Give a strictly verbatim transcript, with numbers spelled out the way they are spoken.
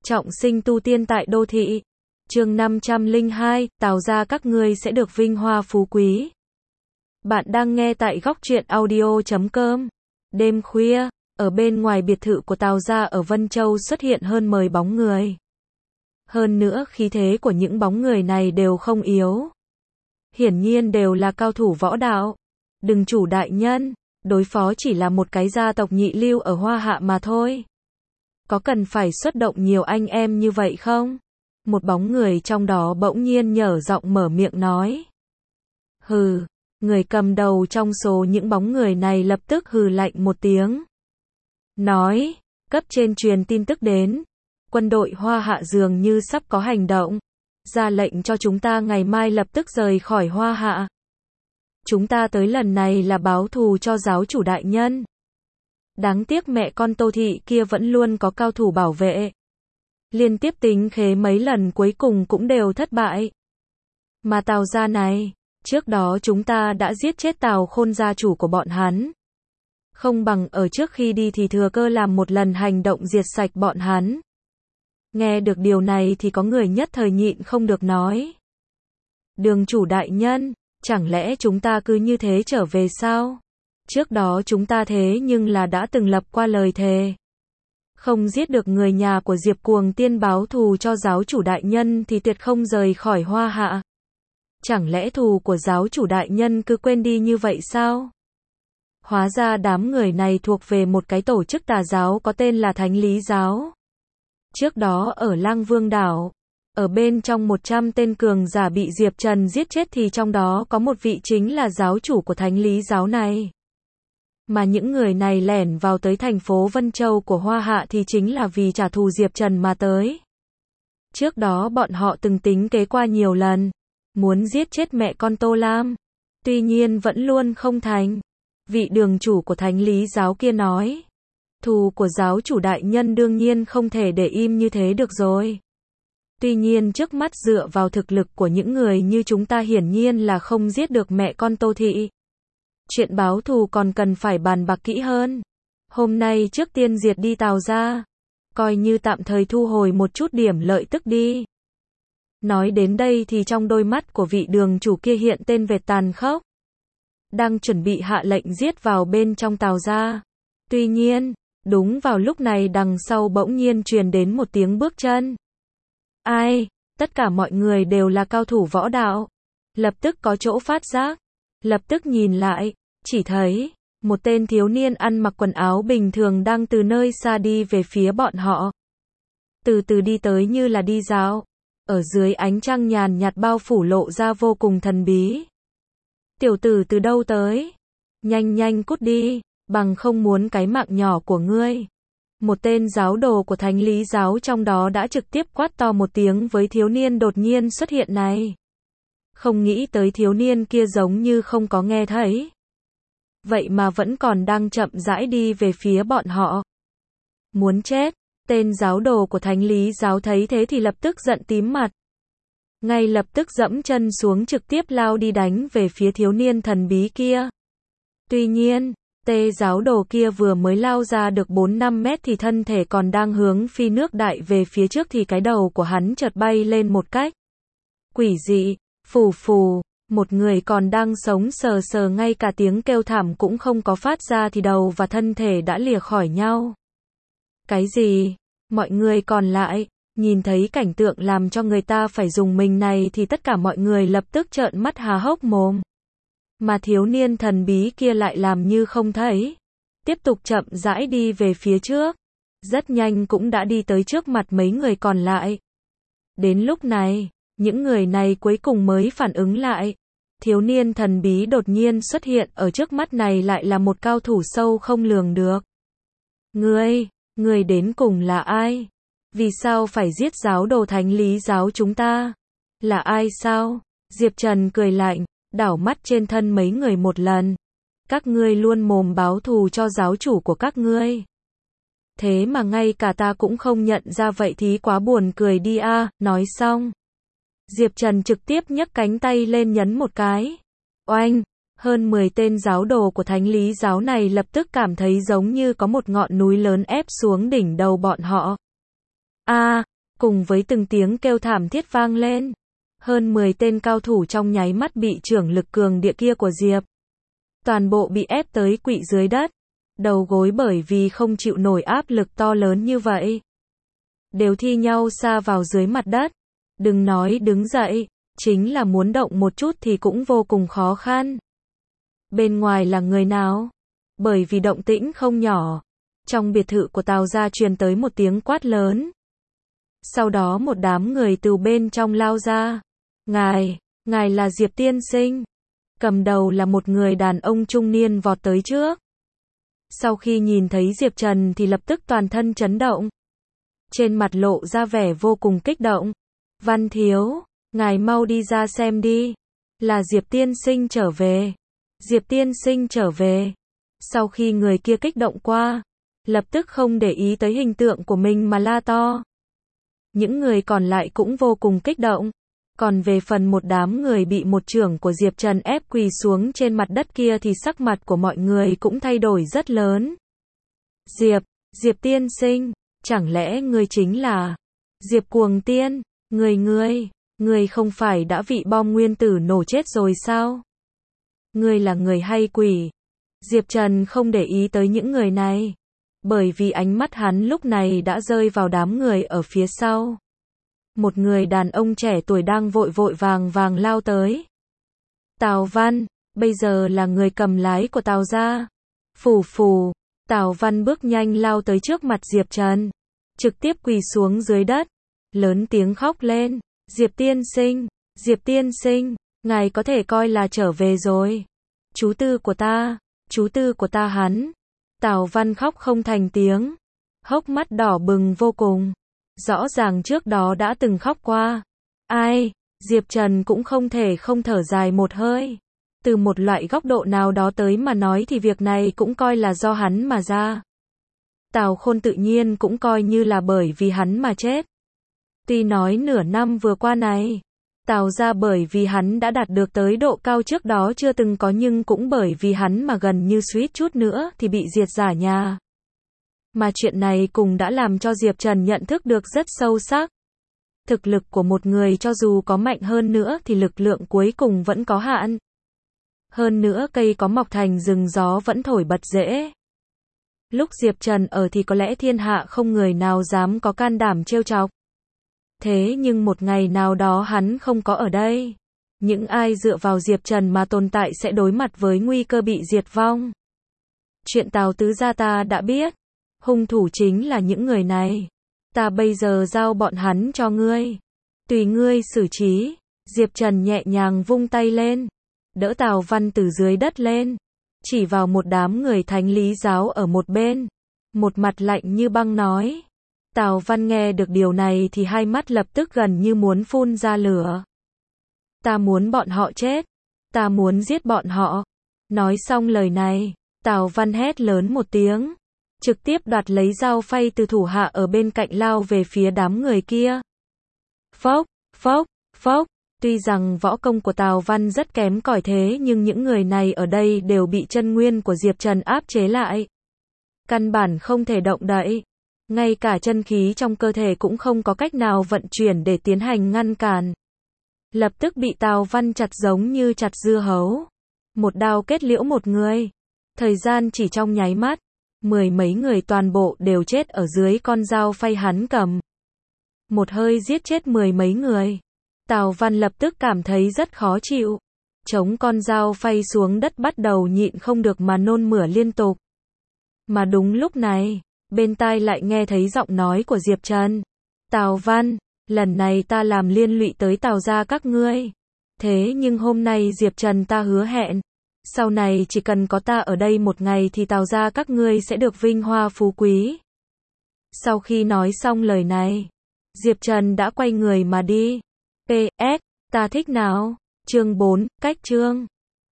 Trọng sinh tu tiên tại đô thị. Chương năm trăm lẻ hai, Tào gia các ngươi sẽ được vinh hoa phú quý. Bạn đang nghe tại góc truyện audio chấm com. Đêm khuya, ở bên ngoài biệt thự của Tào gia ở Vân Châu xuất hiện hơn mười bóng người. Hơn nữa khí thế của những bóng người này đều không yếu. Hiển nhiên đều là cao thủ võ đạo. Đừng chủ đại nhân, đối phó chỉ là một cái gia tộc nhị lưu ở Hoa Hạ mà thôi. Có cần phải xuất động nhiều anh em như vậy không? Một bóng người trong đó bỗng nhiên nhở giọng mở miệng nói. Hừ, người cầm đầu trong số những bóng người này lập tức hừ lạnh một tiếng. Nói, cấp trên truyền tin tức đến. Quân đội Hoa Hạ dường như sắp có hành động. Ra lệnh cho chúng ta ngày mai lập tức rời khỏi Hoa Hạ. Chúng ta tới lần này là báo thù cho giáo chủ đại nhân. Đáng tiếc mẹ con Tô Thị kia vẫn luôn có cao thủ bảo vệ. Liên tiếp tính khế mấy lần cuối cùng cũng đều thất bại. Mà Tào gia này, trước đó chúng ta đã giết chết Tào Khôn gia chủ của bọn hắn. Không bằng ở trước khi đi thì thừa cơ làm một lần hành động diệt sạch bọn hắn. Nghe được điều này thì có người nhất thời nhịn không được nói. Đường chủ đại nhân, chẳng lẽ chúng ta cứ như thế trở về sao? Trước đó chúng ta thế nhưng là đã từng lập qua lời thề. Không giết được người nhà của Diệp Cuồng Tiên báo thù cho giáo chủ đại nhân thì tuyệt không rời khỏi Hoa Hạ. Chẳng lẽ thù của giáo chủ đại nhân cứ quên đi như vậy sao? Hóa ra đám người này thuộc về một cái tổ chức tà giáo có tên là Thánh Lý Giáo. Trước đó ở Lang Vương Đảo, ở bên trong một trăm tên cường giả bị Diệp Trần giết chết thì trong đó có một vị chính là giáo chủ của Thánh Lý Giáo này. Mà những người này lẻn vào tới thành phố Vân Châu của Hoa Hạ thì chính là vì trả thù Diệp Trần mà tới. Trước đó bọn họ từng tính kế qua nhiều lần, muốn giết chết mẹ con Tô Lam. Tuy nhiên vẫn luôn không thành. Vị đường chủ của Thánh Lý Giáo kia nói. Thù của giáo chủ đại nhân đương nhiên không thể để im như thế được rồi. Tuy nhiên trước mắt dựa vào thực lực của những người như chúng ta hiển nhiên là không giết được mẹ con Tô Thị. Chuyện báo thù còn cần phải bàn bạc kỹ hơn. Hôm nay trước tiên diệt đi Tào gia. Coi như tạm thời thu hồi một chút điểm lợi tức đi. Nói đến đây thì trong đôi mắt của vị đường chủ kia hiện tên vệt tàn khốc. Đang chuẩn bị hạ lệnh giết vào bên trong Tào gia. Tuy nhiên, đúng vào lúc này đằng sau bỗng nhiên truyền đến một tiếng bước chân. Ai? Tất cả mọi người đều là cao thủ võ đạo. Lập tức có chỗ phát giác. Lập tức nhìn lại, chỉ thấy, một tên thiếu niên ăn mặc quần áo bình thường đang từ nơi xa đi về phía bọn họ. Từ từ đi tới như là đi dạo. Ở dưới ánh trăng nhàn nhạt bao phủ lộ ra vô cùng thần bí. Tiểu tử từ đâu tới? Nhanh nhanh cút đi, bằng không muốn cái mạng nhỏ của ngươi. Một tên giáo đồ của Thánh Lý Giáo trong đó đã trực tiếp quát to một tiếng với thiếu niên đột nhiên xuất hiện này. Không nghĩ tới thiếu niên kia giống như không có nghe thấy. Vậy mà vẫn còn đang chậm rãi đi về phía bọn họ. Muốn chết, tên giáo đồ của Thánh Lý Giáo thấy thế thì lập tức giận tím mặt. Ngay lập tức dẫm chân xuống trực tiếp lao đi đánh về phía thiếu niên thần bí kia. Tuy nhiên, tê giáo đồ kia vừa mới lao ra được bốn năm mét thì thân thể còn đang hướng phi nước đại về phía trước thì cái đầu của hắn chợt bay lên một cách quỷ dị. Phù phù, một người còn đang sống sờ sờ ngay cả tiếng kêu thảm cũng không có phát ra thì đầu và thân thể đã lìa khỏi nhau. Cái gì? Mọi người còn lại, nhìn thấy cảnh tượng làm cho người ta phải dùng mình này thì tất cả mọi người lập tức trợn mắt há hốc mồm. Mà thiếu niên thần bí kia lại làm như không thấy. Tiếp tục chậm rãi đi về phía trước. Rất nhanh cũng đã đi tới trước mặt mấy người còn lại. Đến lúc này, những người này cuối cùng mới phản ứng lại. Thiếu niên thần bí đột nhiên xuất hiện ở trước mắt này lại là một cao thủ sâu không lường được. Ngươi, ngươi đến cùng là ai? Vì sao phải giết giáo đồ Thánh Lý Giáo chúng ta? Là ai sao? Diệp Trần cười lạnh, đảo mắt trên thân mấy người một lần. Các ngươi luôn mồm báo thù cho giáo chủ của các ngươi. Thế mà ngay cả ta cũng không nhận ra vậy thì quá buồn cười đi a. Nói xong, Diệp Trần trực tiếp nhấc cánh tay lên nhấn một cái. Oanh, hơn mười tên giáo đồ của Thánh Lý Giáo này lập tức cảm thấy giống như có một ngọn núi lớn ép xuống đỉnh đầu bọn họ. A, cùng với từng tiếng kêu thảm thiết vang lên. Hơn mười tên cao thủ trong nháy mắt bị chưởng lực cường địa kia của Diệp. Toàn bộ bị ép tới quỵ dưới đất, đầu gối bởi vì không chịu nổi áp lực to lớn như vậy. Đều thi nhau sa vào dưới mặt đất. Đừng nói đứng dậy, chính là muốn động một chút thì cũng vô cùng khó khăn. Bên ngoài là người nào? Bởi vì động tĩnh không nhỏ. Trong biệt thự của Tào gia truyền tới một tiếng quát lớn. Sau đó một đám người từ bên trong lao ra. Ngài, ngài là Diệp tiên sinh. Cầm đầu là một người đàn ông trung niên vọt tới trước. Sau khi nhìn thấy Diệp Trần thì lập tức toàn thân chấn động. Trên mặt lộ ra vẻ vô cùng kích động. Văn thiếu, ngài mau đi ra xem đi. Là Diệp tiên sinh trở về. Diệp tiên sinh trở về. Sau khi người kia kích động qua, lập tức không để ý tới hình tượng của mình mà la to. Những người còn lại cũng vô cùng kích động. Còn về phần một đám người bị một chưởng của Diệp Trần ép quỳ xuống trên mặt đất kia thì sắc mặt của mọi người cũng thay đổi rất lớn. Diệp, Diệp tiên sinh, chẳng lẽ ngươi chính là Diệp Cuồng Tiên, người ngươi, ngươi không phải đã bị bom nguyên tử nổ chết rồi sao? Ngươi là người hay quỷ? Diệp Trần không để ý tới những người này, bởi vì ánh mắt hắn lúc này đã rơi vào đám người ở phía sau. Một người đàn ông trẻ tuổi đang vội vội vàng vàng lao tới. Tào Văn, bây giờ là người cầm lái của Tào gia. Phù phù, Tào Văn bước nhanh lao tới trước mặt Diệp Trần, trực tiếp quỳ xuống dưới đất, lớn tiếng khóc lên. Diệp tiên sinh, Diệp tiên sinh, ngài có thể coi là trở về rồi. Chú tư của ta, chú tư của ta hắn. Tào Văn khóc không thành tiếng, hốc mắt đỏ bừng vô cùng. Rõ ràng trước đó đã từng khóc qua. Ai, Diệp Trần cũng không thể không thở dài một hơi. Từ một loại góc độ nào đó tới mà nói thì việc này cũng coi là do hắn mà ra. Tào Khôn tự nhiên cũng coi như là bởi vì hắn mà chết. Tuy nói nửa năm vừa qua này, Tào gia bởi vì hắn đã đạt được tới độ cao trước đó chưa từng có, nhưng cũng bởi vì hắn mà gần như suýt chút nữa thì bị diệt giả nhà. Mà chuyện này cũng đã làm cho Diệp Trần nhận thức được rất sâu sắc. Thực lực của một người cho dù có mạnh hơn nữa thì lực lượng cuối cùng vẫn có hạn. Hơn nữa cây có mọc thành rừng gió vẫn thổi bật rễ. Lúc Diệp Trần ở thì có lẽ thiên hạ không người nào dám có can đảm trêu chọc. Thế nhưng một ngày nào đó hắn không có ở đây. Những ai dựa vào Diệp Trần mà tồn tại sẽ đối mặt với nguy cơ bị diệt vong. Chuyện Tào tứ gia ta đã biết. Hung thủ chính là những người này. Ta bây giờ giao bọn hắn cho ngươi. Tùy ngươi xử trí. Diệp Trần nhẹ nhàng vung tay lên, đỡ Tào Văn từ dưới đất lên, chỉ vào một đám người thánh lý giáo ở một bên, một mặt lạnh như băng nói. Tào Văn nghe được điều này thì hai mắt lập tức gần như muốn phun ra lửa. Ta muốn bọn họ chết. Ta muốn giết bọn họ. Nói xong lời này, Tào Văn hét lớn một tiếng, trực tiếp đoạt lấy dao phay từ thủ hạ ở bên cạnh lao về phía đám người kia. Phốc, phốc, phốc. Tuy rằng võ công của Tào Văn rất kém cỏi thế nhưng những người này ở đây đều bị chân nguyên của Diệp Trần áp chế lại. Căn bản không thể động đậy. Ngay cả chân khí trong cơ thể cũng không có cách nào vận chuyển để tiến hành ngăn cản. Lập tức bị Tào Văn chặt giống như chặt dưa hấu. Một đao kết liễu một người. Thời gian chỉ trong nháy mắt, mười mấy người toàn bộ đều chết ở dưới con dao phay hắn cầm. Một hơi giết chết mười mấy người. Tào Văn lập tức cảm thấy rất khó chịu. Chống con dao phay xuống đất bắt đầu nhịn không được mà nôn mửa liên tục. Mà đúng lúc này, bên tai lại nghe thấy giọng nói của Diệp Trần. Tào Văn, lần này ta làm liên lụy tới Tào gia các ngươi. Thế nhưng hôm nay Diệp Trần ta hứa hẹn, sau này chỉ cần có ta ở đây một ngày thì Tào gia các ngươi sẽ được vinh hoa phú quý. Sau khi nói xong lời này, Diệp Trần đã quay người mà đi. pê ét, ta thích nào? Chương bốn, cách chương.